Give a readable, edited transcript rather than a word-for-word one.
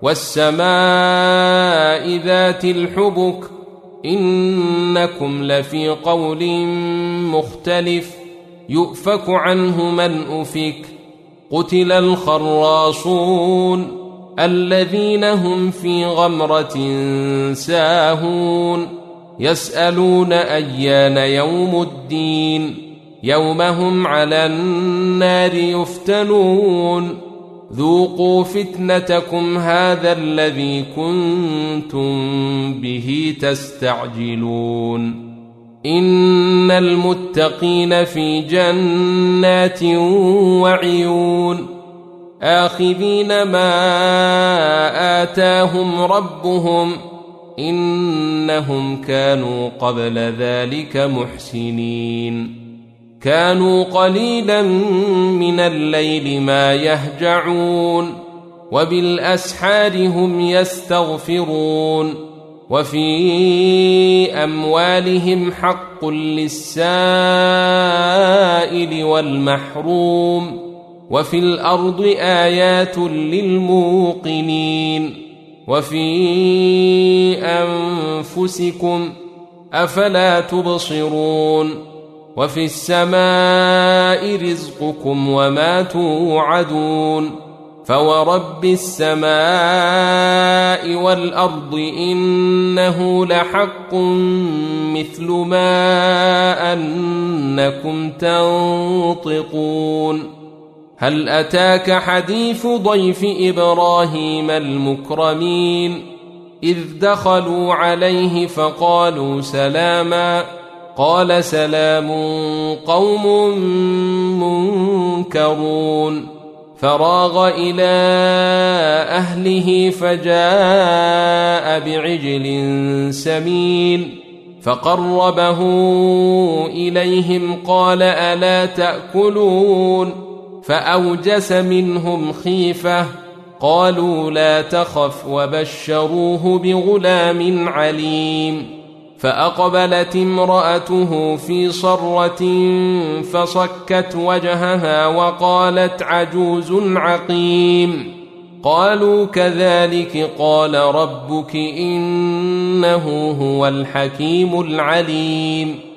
والسماء ذات الحبك إنكم لفي قول مختلف يؤفك عنه من أفك قتل الخراصون الذين هم في غمرة ساهون يسألون أيان يوم الدين يوم هم على النار يفتنون ذوقوا فتنتكم هذا الذي كنتم به تستعجلون إن المتقين في جنات وعيون آخذين ما آتاهم ربهم إنهم كانوا قبل ذلك محسنين كانوا قليلا من الليل ما يهجعون وبالأسحار هم يستغفرون وفي أموالهم حق للسائل والمحروم وفي الأرض آيات للموقنين وفي أنفسكم أفلا تبصرون وفي السماء رزقكم وما توعدون فورب السماء والأرض إنه لحق مثل ما أنكم تنطقون هل أتاك حديث ضيف إبراهيم المكرمين إذ دخلوا عليه فقالوا سلاما قال سلام قوم منكرون فراغ إلى أهله فجاء بعجل سمين فقربه إليهم قال ألا تأكلون فأوجس منهم خيفة قالوا لا تخف وبشروه بغلام عليم فأقبلت امرأته في صرة فصكت وجهها وقالت عجوز عقيم قالوا كذلك قال ربك إنه هو الحكيم العليم